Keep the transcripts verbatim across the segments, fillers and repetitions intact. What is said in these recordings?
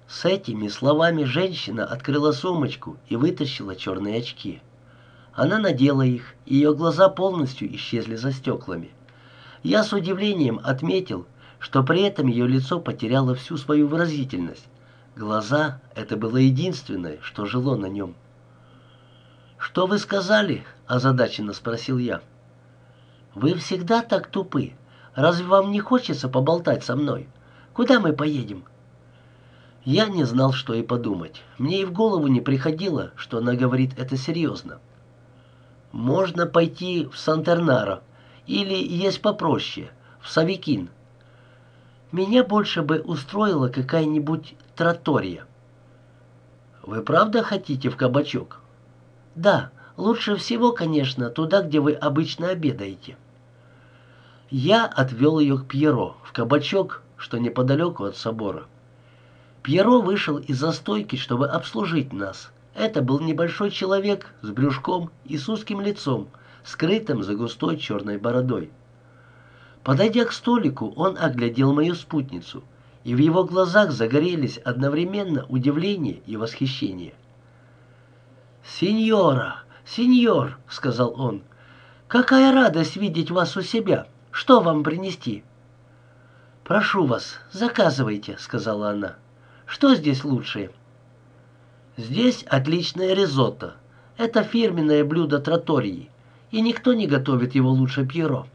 С этими словами женщина открыла сумочку и вытащила черные очки. Она надела их, и ее глаза полностью исчезли за стеклами. Я с удивлением отметил, что при этом ее лицо потеряло всю свою выразительность. Глаза — это было единственное, что жило на нем. «Что вы сказали?» — озадаченно спросил я. «Вы всегда так тупы. Разве вам не хочется поболтать со мной? Куда мы поедем?» Я не знал, что и подумать. Мне и в голову не приходило, что она говорит это серьезно. «Можно пойти в Сантернаро, или есть попроще, в Савикин. Меня больше бы устроила какая-нибудь траттория». «Вы правда хотите в кабачок?» «Да, лучше всего, конечно, туда, где вы обычно обедаете». Я отвел ее к Пьеро, в кабачок, что неподалеку от собора. Пьеро вышел из-за стойки, чтобы обслужить нас. Это был небольшой человек с брюшком и с узким лицом, скрытым за густой черной бородой. Подойдя к столику, он оглядел мою спутницу, и в его глазах загорелись одновременно удивление и восхищение. «Сеньора, сеньор», — сказал он, — «какая радость видеть вас у себя! Что вам принести?» «Прошу вас, заказывайте», — сказала она. «Что здесь лучшее?» «Здесь отличное ризотто. Это фирменное блюдо траттории, и никто не готовит его лучше Пьеро».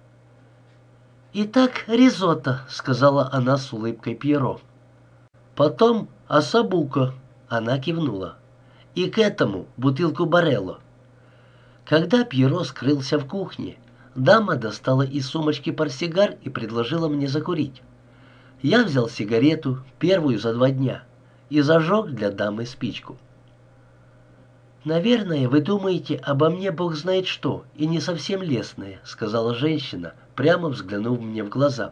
«Итак, ризотто», — сказала она с улыбкой Пьеро. «Потом осабуко», — она кивнула. «И к этому бутылку Барелло». Когда Пьеро скрылся в кухне, дама достала из сумочки портсигар и предложила мне закурить. Я взял сигарету, первую за два дня, и зажег для дамы спичку. «Наверное, вы думаете обо мне бог знает что, и не совсем лестное», — сказала женщина, прямо взглянув мне в глаза.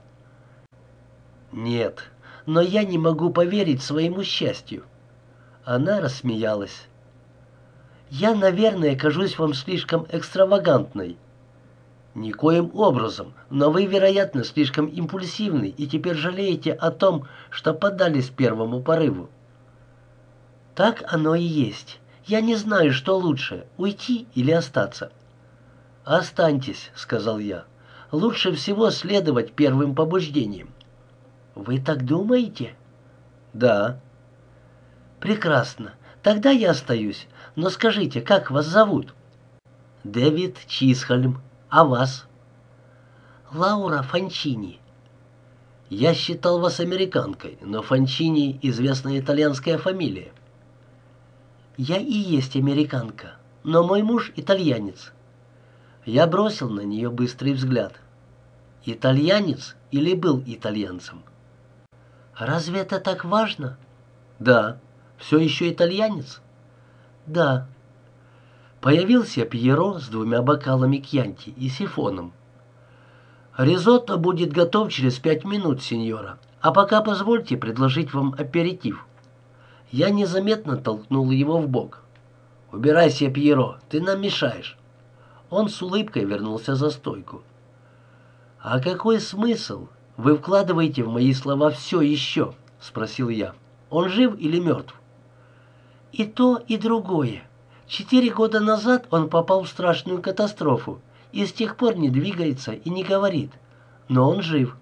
«Нет, но я не могу поверить своему счастью». Она рассмеялась. «Я, наверное, кажусь вам слишком экстравагантной». «Никоим образом, но вы, вероятно, слишком импульсивны и теперь жалеете о том, что поддались первому порыву». «Так оно и есть. Я не знаю, что лучше, уйти или остаться». «Останьтесь», — сказал я. «Лучше всего следовать первым побуждениям». «Вы так думаете?» «Да». «Прекрасно. Тогда я остаюсь. Но скажите, как вас зовут?» «Дэвид Чисхольм. А вас?» «Лаура Фончини». «Я считал вас американкой, но Фончини — известная итальянская фамилия». «Я и есть американка, но мой муж итальянец». Я бросил на нее быстрый взгляд. «Итальянец или был итальянцем?» «Разве это так важно?» «Да. Все еще итальянец?» «Да». Появился Пьеро с двумя бокалами кьянти и сифоном. «Ризотто будет готов через пять минут, сеньора, а пока позвольте предложить вам аперитив». Я незаметно толкнул его в бок. «Убирайся, Пьеро, ты нам мешаешь». Он с улыбкой вернулся за стойку. «А какой смысл? Вы вкладываете в мои слова все еще?» — спросил я. «Он жив или мертв?» «И то, и другое. Четыре года назад он попал в страшную катастрофу и с тех пор не двигается и не говорит. Но он жив».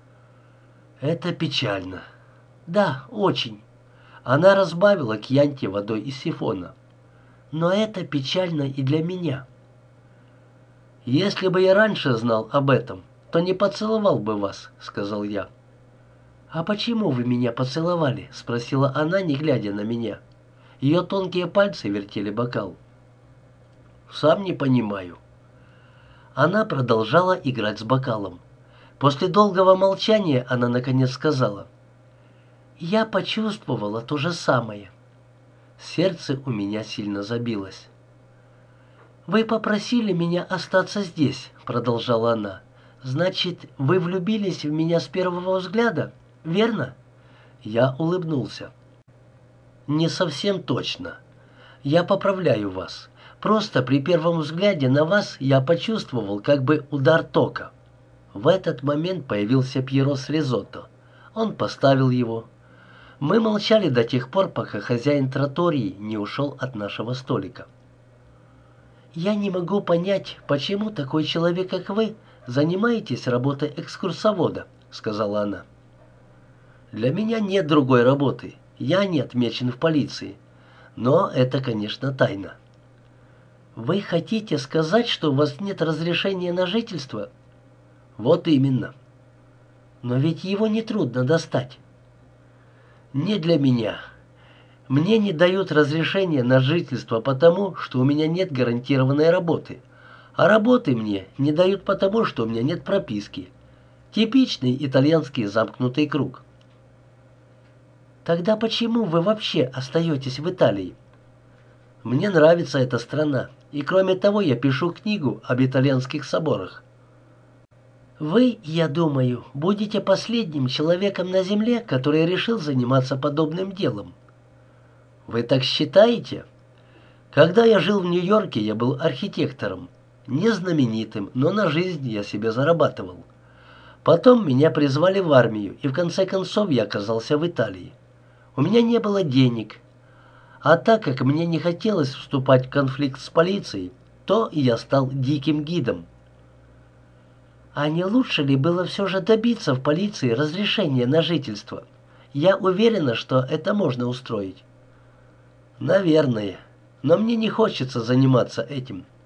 «Это печально». «Да, очень». Она разбавила кьянти водой из сифона. «Но это печально и для меня». «Если бы я раньше знал об этом, то не поцеловал бы вас», — сказал я. «А почему вы меня поцеловали?» — спросила она, не глядя на меня. Ее тонкие пальцы вертели бокал. «Сам не понимаю». Она продолжала играть с бокалом. После долгого молчания она наконец сказала: «Я почувствовала то же самое». Сердце у меня сильно забилось. «Вы попросили меня остаться здесь», — продолжала она. «Значит, вы влюбились в меня с первого взгляда, верно?» Я улыбнулся. «Не совсем точно. Я поправляю вас. Просто при первом взгляде на вас я почувствовал как бы удар тока». В этот момент появился Пьеро с ризотто. Он поставил его. Мы молчали до тех пор, пока хозяин тротории не ушел от нашего столика. «Я не могу понять, почему такой человек, как вы, занимаетесь работой экскурсовода», — сказала она. «Для меня нет другой работы. Я не отмечен в полиции. Но это, конечно, тайна». «Вы хотите сказать, что у вас нет разрешения на жительство?» «Вот именно». «Но ведь его нетрудно достать». «Не для меня. Мне не дают разрешения на жительство потому, что у меня нет гарантированной работы. А работы мне не дают потому, что у меня нет прописки. Типичный итальянский замкнутый круг». «Тогда почему вы вообще остаетесь в Италии?» «Мне нравится эта страна, и кроме того я пишу книгу об итальянских соборах». «Вы, я думаю, будете последним человеком на Земле, который решил заниматься подобным делом». «Вы так считаете?» «Когда я жил в Нью-Йорке, я был архитектором. Не знаменитым, но на жизнь я себе зарабатывал. Потом меня призвали в армию, и в конце концов я оказался в Италии. У меня не было денег. А так как мне не хотелось вступать в конфликт с полицией, то я стал диким гидом». «А не лучше ли было все же добиться в полиции разрешения на жительство? Я уверена, что это можно устроить». «Наверное. Но мне не хочется заниматься этим.